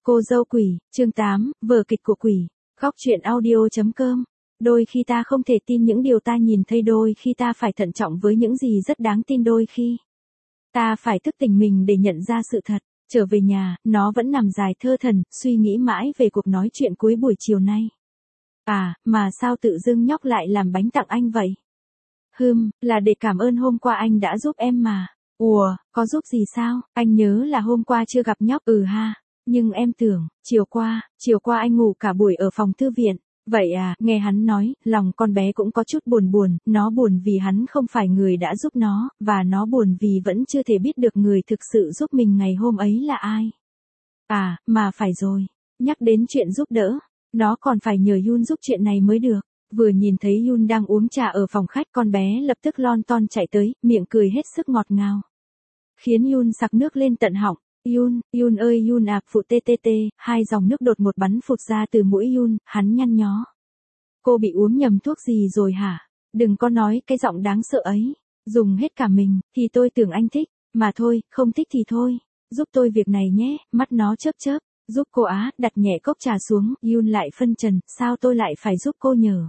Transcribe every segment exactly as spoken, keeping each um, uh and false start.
Cô dâu quỷ, chương tám, vở kịch của quỷ. Góc truyện audio.com. Đôi khi ta không thể tin những điều ta nhìn thấy, đôi khi ta phải thận trọng với những gì rất đáng tin, đôi khi ta phải thức tỉnh mình để nhận ra sự thật. Trở về nhà, nó vẫn nằm dài thơ thẩn, suy nghĩ mãi về cuộc nói chuyện cuối buổi chiều nay. À, mà sao tự dưng nhóc lại làm bánh tặng anh vậy? Hừm, là để cảm ơn hôm qua anh đã giúp em mà. Ủa, có giúp gì sao? Anh nhớ là hôm qua chưa gặp nhóc. Ừ ha. Nhưng em tưởng, chiều qua, chiều qua anh ngủ cả buổi ở phòng thư viện. Vậy à, nghe hắn nói, lòng con bé cũng có chút buồn buồn, nó buồn vì hắn không phải người đã giúp nó, và nó buồn vì vẫn chưa thể biết được người thực sự giúp mình ngày hôm ấy là ai. À, mà phải rồi, nhắc đến chuyện giúp đỡ, nó còn phải nhờ Yun giúp chuyện này mới được. Vừa nhìn thấy Yun đang uống trà ở phòng khách, con bé lập tức lon ton chạy tới, miệng cười hết sức ngọt ngào, khiến Yun sặc nước lên tận họng. Yun, Yun ơi Yun à, phụ tê tê tê, hai dòng nước đột một bắn phụt ra từ mũi Yun, hắn nhăn nhó. Cô bị uống nhầm thuốc gì rồi hả? Đừng có nói cái giọng đáng sợ ấy. Dùng hết cả mình, thì tôi tưởng anh thích, mà thôi, không thích thì thôi. Giúp tôi việc này nhé, mắt nó chớp chớp. Giúp cô á, đặt nhẹ cốc trà xuống, Yun lại phân trần, sao tôi lại phải giúp cô nhờ?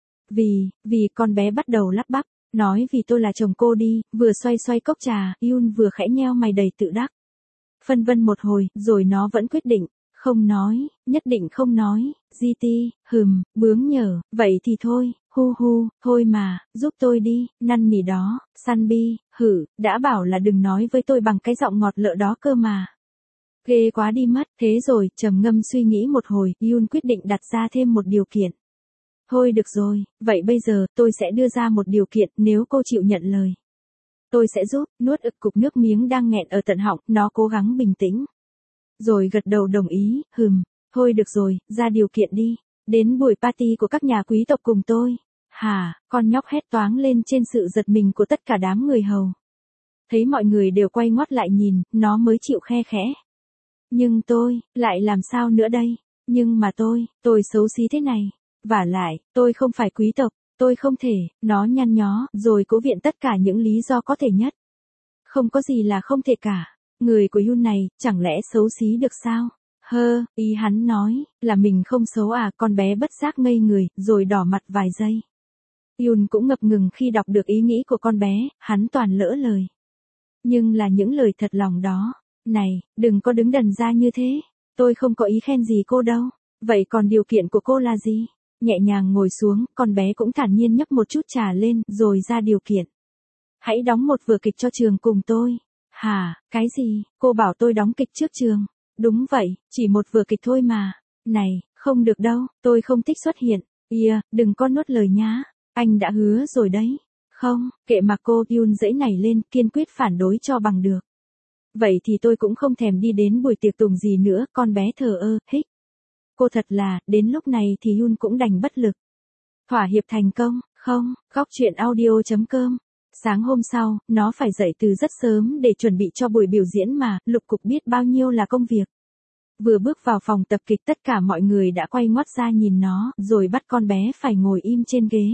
Vì, vì con bé bắt đầu lắp bắp, nói vì tôi là chồng cô đi, vừa xoay xoay cốc trà, Yun vừa khẽ nheo mày đầy tự đắc. Phân vân một hồi, rồi nó vẫn quyết định, không nói, nhất định không nói, gi ti, hừm, bướng nhở, vậy thì thôi, hu hu, thôi mà, giúp tôi đi, năn nỉ đó, Sunbi, hử, đã bảo là đừng nói với tôi bằng cái giọng ngọt lợ đó cơ mà. Ghê quá đi mất, thế rồi, trầm ngâm suy nghĩ một hồi, Yun quyết định đặt ra thêm một điều kiện. Thôi được rồi, vậy bây giờ, tôi sẽ đưa ra một điều kiện, nếu cô chịu nhận lời. Tôi sẽ giúp. Nuốt ực cục nước miếng đang nghẹn ở tận họng, nó cố gắng bình tĩnh. Rồi gật đầu đồng ý, hừm, thôi được rồi, ra điều kiện đi. Đến buổi party của các nhà quý tộc cùng tôi. Hả, con nhóc hét toáng lên trên sự giật mình của tất cả đám người hầu. Thấy mọi người đều quay ngoắt lại nhìn, nó mới chịu khe khẽ. Nhưng tôi, lại làm sao nữa đây? Nhưng mà tôi, tôi xấu xí thế này. Vả lại, tôi không phải quý tộc. Tôi không thể, nó nhăn nhó, rồi cố viện tất cả những lý do có thể nhất. Không có gì là không thể cả. Người của Yun này, chẳng lẽ xấu xí được sao? Hơ, ý hắn nói, là mình không xấu à, con bé bất giác ngây người, rồi đỏ mặt vài giây. Yun cũng ngập ngừng khi đọc được ý nghĩ của con bé, hắn toàn lỡ lời. Nhưng là những lời thật lòng đó. Này, đừng có đứng đần ra như thế. Tôi không có ý khen gì cô đâu. Vậy còn điều kiện của cô là gì? Nhẹ nhàng ngồi xuống, con bé cũng thản nhiên nhấp một chút trà lên, rồi ra điều kiện. Hãy đóng một vở kịch cho trường cùng tôi. Hả, cái gì? Cô bảo tôi đóng kịch trước trường. Đúng vậy, chỉ một vở kịch thôi mà. Này, không được đâu, tôi không thích xuất hiện. Yeah, đừng có nuốt lời nhá. Anh đã hứa rồi đấy. Không, kệ mà cô, Yun dãy nảy lên, kiên quyết phản đối cho bằng được. Vậy thì tôi cũng không thèm đi đến buổi tiệc tùng gì nữa, con bé thờ ơ, hích. Cô thật là, đến lúc này thì Yun cũng đành bất lực. Thỏa hiệp thành công, không, góc truyện audio.com. Sáng hôm sau, nó phải dậy từ rất sớm để chuẩn bị cho buổi biểu diễn mà, lục cục biết bao nhiêu là công việc. Vừa bước vào phòng tập kịch, tất cả mọi người đã quay ngoắt ra nhìn nó, rồi bắt con bé phải ngồi im trên ghế.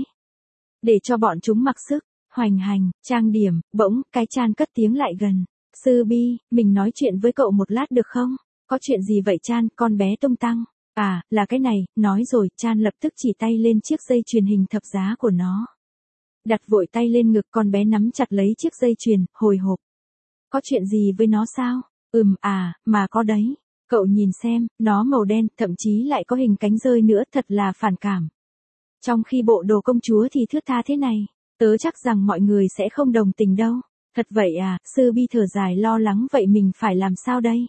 Để cho bọn chúng mặc sức, hoành hành, trang điểm, bỗng, cái Chan cất tiếng lại gần. Sư Bi, mình nói chuyện với cậu một lát được không? Có chuyện gì vậy Chan, con bé tung tăng. À, là cái này, nói rồi, Chan lập tức chỉ tay lên chiếc dây chuyền hình thập giá của nó. Đặt vội tay lên ngực, con bé nắm chặt lấy chiếc dây chuyền, hồi hộp. Có chuyện gì với nó sao? Ừm à, mà có đấy. Cậu nhìn xem, nó màu đen, thậm chí lại có hình cánh rơi nữa, thật là phản cảm. Trong khi bộ đồ công chúa thì thướt tha thế này, tớ chắc rằng mọi người sẽ không đồng tình đâu. Thật vậy à, Sư Bi thở dài lo lắng, vậy mình phải làm sao đây?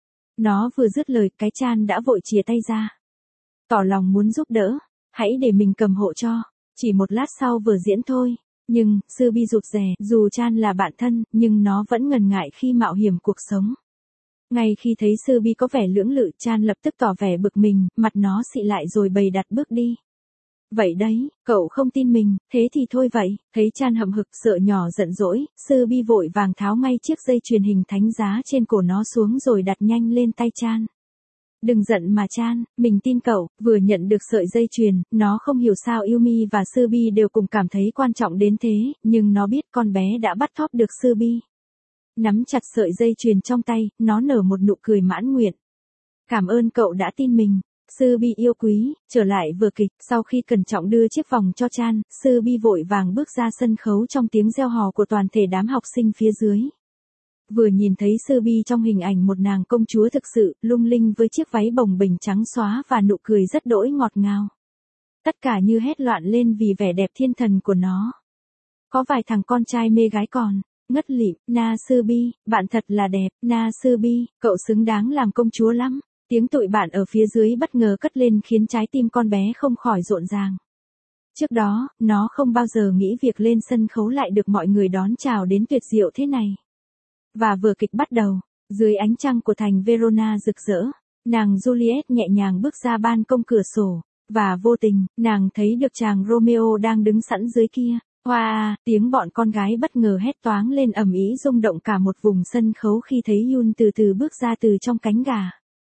Nó vừa dứt lời, cái Chan đã vội chìa tay ra. Tỏ lòng muốn giúp đỡ, hãy để mình cầm hộ cho, chỉ một lát sau vừa diễn thôi. Nhưng, Sư Bi rụt rè, dù Chan là bạn thân, nhưng nó vẫn ngần ngại khi mạo hiểm cuộc sống. Ngay khi thấy Sư Bi có vẻ lưỡng lự, Chan lập tức tỏ vẻ bực mình, mặt nó xị lại rồi bày đặt bước đi. Vậy đấy, cậu không tin mình, thế thì thôi vậy. Thấy Chan hậm hực sợ nhỏ giận dỗi, Sư Bi vội vàng tháo ngay chiếc dây chuyền hình thánh giá trên cổ nó xuống rồi đặt nhanh lên tay Chan. Đừng giận mà Chan, mình tin cậu. Vừa nhận được sợi dây chuyền, nó không hiểu sao Yumi và Sư Bi đều cùng cảm thấy quan trọng đến thế, nhưng nó biết con bé đã bắt thóp được Sư Bi. Nắm chặt sợi dây chuyền trong tay, nó nở một nụ cười mãn nguyện. Cảm ơn cậu đã tin mình. Sư Bi yêu quý, trở lại vừa kịch, sau khi cẩn trọng đưa chiếc vòng cho Chan, Sư Bi vội vàng bước ra sân khấu trong tiếng reo hò của toàn thể đám học sinh phía dưới. Vừa nhìn thấy Sư Bi trong hình ảnh một nàng công chúa thực sự, lung linh với chiếc váy bồng bềnh trắng xóa và nụ cười rất đỗi ngọt ngào. Tất cả như hét loạn lên vì vẻ đẹp thiên thần của nó. Có vài thằng con trai mê gái còn ngất lịm, Na Sư Bi, bạn thật là đẹp, Na Sư Bi, cậu xứng đáng làm công chúa lắm. Tiếng tụi bạn ở phía dưới bất ngờ cất lên khiến trái tim con bé không khỏi rộn ràng. Trước đó, nó không bao giờ nghĩ việc lên sân khấu lại được mọi người đón chào đến tuyệt diệu thế này. Và vừa kịch bắt đầu, dưới ánh trăng của thành Verona rực rỡ, nàng Juliet nhẹ nhàng bước ra ban công cửa sổ, và vô tình, nàng thấy được chàng Romeo đang đứng sẵn dưới kia. Hoa, tiếng bọn con gái bất ngờ hét toáng lên ầm ĩ rung động cả một vùng sân khấu khi thấy Yoon từ từ bước ra từ trong cánh gà.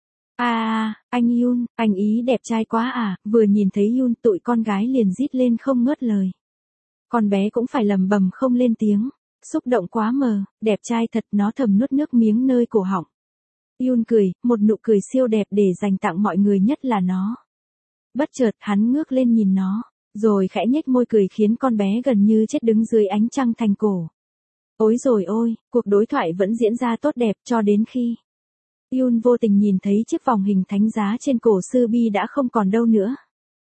À, anh Yoon, anh ý đẹp trai quá à, vừa nhìn thấy Yoon tụi con gái liền rít lên không ngớt lời. Con bé cũng phải lầm bầm không lên tiếng, xúc động quá mờ, đẹp trai thật, nó thầm nuốt nước miếng nơi cổ họng. Yoon cười, một nụ cười siêu đẹp để dành tặng mọi người nhất là nó. Bất chợt hắn ngước lên nhìn nó, rồi khẽ nhếch môi cười khiến con bé gần như chết đứng dưới ánh trăng thành cổ. Ôi rồi ôi, cuộc đối thoại vẫn diễn ra tốt đẹp cho đến khi Yoon vô tình nhìn thấy chiếc vòng hình thánh giá trên cổ Sư Bi đã không còn đâu nữa.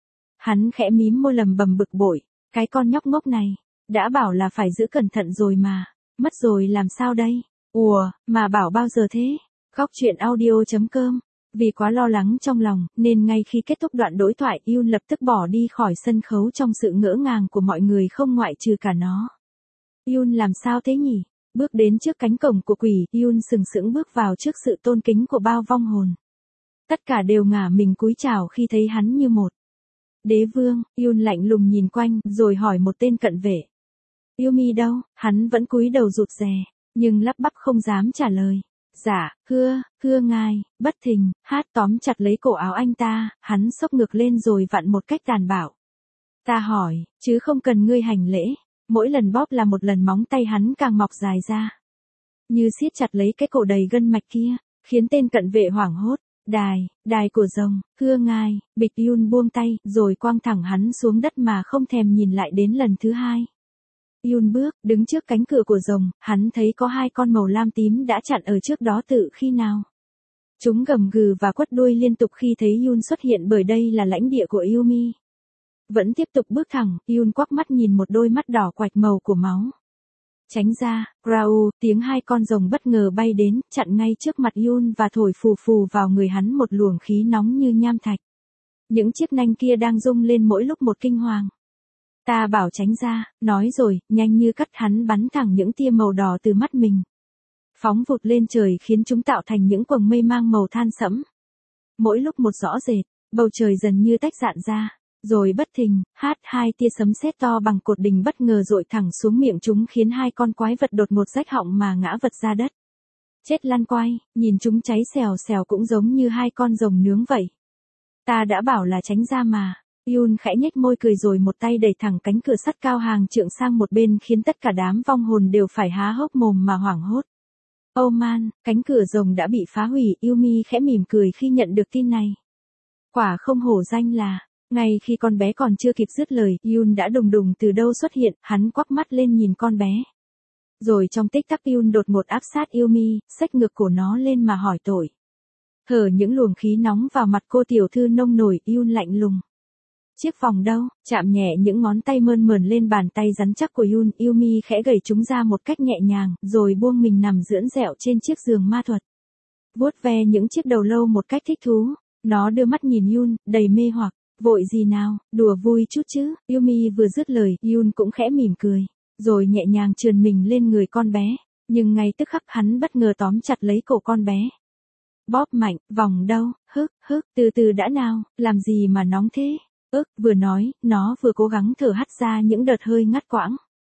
Hắn khẽ mím môi lầm bầm bực bội, cái con nhóc ngốc này, đã bảo là phải giữ cẩn thận rồi mà, mất rồi làm sao đây? Ùa, mà bảo bao giờ thế? Góc truyện audio chấm com. Vì quá lo lắng trong lòng, nên ngay khi kết thúc đoạn đối thoại, Yoon lập tức bỏ đi khỏi sân khấu trong sự ngỡ ngàng của mọi người không ngoại trừ cả nó. Yoon làm sao thế nhỉ? Bước đến trước cánh cổng của quỷ, Yoon sừng sững bước vào trước sự tôn kính của bao vong hồn. Tất cả đều ngả mình cúi chào khi thấy hắn như một đế vương. Yoon lạnh lùng nhìn quanh, rồi hỏi một tên cận vệ. Yumi đâu? Hắn vẫn cúi đầu rụt rè, nhưng lắp bắp không dám trả lời. Dạ, thưa, thưa ngài. Bất thình, Hát tóm chặt lấy cổ áo anh ta, hắn xốc ngược lên rồi vặn một cách tàn bạo. Ta hỏi, chứ không cần ngươi hành lễ. Mỗi lần bóp là một lần móng tay hắn càng mọc dài ra, như siết chặt lấy cái cổ đầy gân mạch kia, khiến tên cận vệ hoảng hốt. Đài, đài của rồng, thưa ngài. Bịch Yoon buông tay, rồi quăng thẳng hắn xuống đất mà không thèm nhìn lại đến lần thứ hai. Yoon bước, đứng trước cánh cửa của rồng, hắn thấy có hai con màu lam tím đã chặn ở trước đó từ khi nào. Chúng gầm gừ và quất đuôi liên tục khi thấy Yoon xuất hiện bởi đây là lãnh địa của Yumi. Vẫn tiếp tục bước thẳng, Yoon quắc mắt nhìn một đôi mắt đỏ quạch màu của máu. Tránh ra, Grau, tiếng hai con rồng bất ngờ bay đến, chặn ngay trước mặt Yoon và thổi phù phù vào người hắn một luồng khí nóng như nham thạch. Những chiếc nanh kia đang rung lên mỗi lúc một kinh hoàng. Ta bảo tránh ra, nói rồi, nhanh như cắt hắn bắn thẳng những tia màu đỏ từ mắt mình. Phóng vụt lên trời khiến chúng tạo thành những quầng mây mang màu than sẫm. Mỗi lúc một rõ rệt, bầu trời dần như tách rạn ra. Rồi bất thình, Hát hai tia sấm sét to bằng cột đình bất ngờ dội thẳng xuống miệng chúng khiến hai con quái vật đột ngột rách họng mà ngã vật ra đất. Chết lăn quay, nhìn chúng cháy xèo xèo cũng giống như hai con rồng nướng vậy. Ta đã bảo là tránh ra mà. Yoon khẽ nhếch môi cười rồi một tay đẩy thẳng cánh cửa sắt cao hàng trượng sang một bên khiến tất cả đám vong hồn đều phải há hốc mồm mà hoảng hốt. Oh man, cánh cửa rồng đã bị phá hủy. Yumi khẽ mỉm cười khi nhận được tin này. Quả không hổ danh là. Ngay khi con bé còn chưa kịp dứt lời, Yoon đã đùng đùng từ đâu xuất hiện, hắn quắc mắt lên nhìn con bé. Rồi trong tích tắc Yoon đột ngột áp sát Yumi, xách ngược cổ nó lên mà hỏi tội. Hở những luồng khí nóng vào mặt cô tiểu thư nông nổi, Yoon lạnh lùng. Chiếc vòng đâu? Chạm nhẹ những ngón tay mơn mởn lên bàn tay rắn chắc của Yoon, Yumi khẽ gẩy chúng ra một cách nhẹ nhàng, rồi buông mình nằm dưỡng dẹo trên chiếc giường ma thuật. Vuốt ve những chiếc đầu lâu một cách thích thú, nó đưa mắt nhìn Yoon, đầy mê hoặc. Vội gì nào, đùa vui chút chứ. Yumi vừa dứt lời, Yoon cũng khẽ mỉm cười, rồi nhẹ nhàng trườn mình lên người con bé, nhưng ngay tức khắc hắn bất ngờ tóm chặt lấy cổ con bé. Bóp mạnh, vòng đâu, hức, hức, từ từ đã nào, làm gì mà nóng thế, ức, vừa nói, nó vừa cố gắng thở hắt ra những đợt hơi ngắt quãng.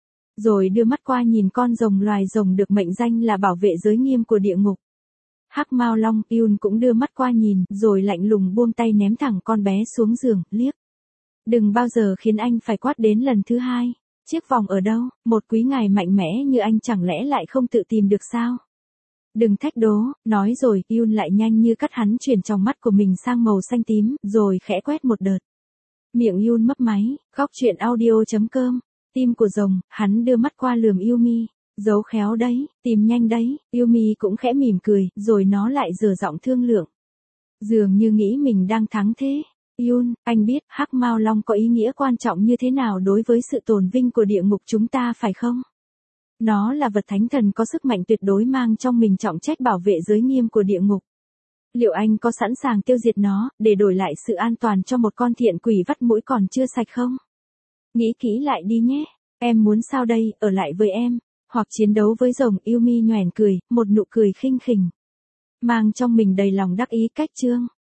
Rồi đưa mắt qua nhìn con rồng loài rồng được mệnh danh là bảo vệ giới nghiêm của địa ngục. Hắc Mao Long, Yoon cũng đưa mắt qua nhìn, rồi lạnh lùng buông tay ném thẳng con bé xuống giường, liếc. Đừng bao giờ khiến anh phải quát đến lần thứ hai. Chiếc vòng ở đâu, một quý ngài mạnh mẽ như anh chẳng lẽ lại không tự tìm được sao? Đừng thách đố, nói rồi, Yun lại nhanh như cắt hắn chuyển trong mắt của mình sang màu xanh tím, rồi khẽ quét một đợt. Miệng Yun mấp máy, góc chuyện audio chấm com, tim của rồng, hắn đưa mắt qua lườm Yumi. Giấu khéo đấy, tìm nhanh đấy, Yumi cũng khẽ mỉm cười, rồi nó lại dở giọng thương lượng. Dường như nghĩ mình đang thắng thế. Yun, anh biết hắc mao long có ý nghĩa quan trọng như thế nào đối với sự tồn vinh của địa ngục chúng ta phải không? Nó là vật thánh thần có sức mạnh tuyệt đối mang trong mình trọng trách bảo vệ giới nghiêm của địa ngục. Liệu anh có sẵn sàng tiêu diệt nó, để đổi lại sự an toàn cho một con thiện quỷ vắt mũi còn chưa sạch không? Nghĩ kỹ lại đi nhé, em muốn sao đây, ở lại với em, hoặc chiến đấu với rồng? Yumi nhoẻn cười, một nụ cười khinh khỉnh, mang trong mình đầy lòng đắc ý cách chương.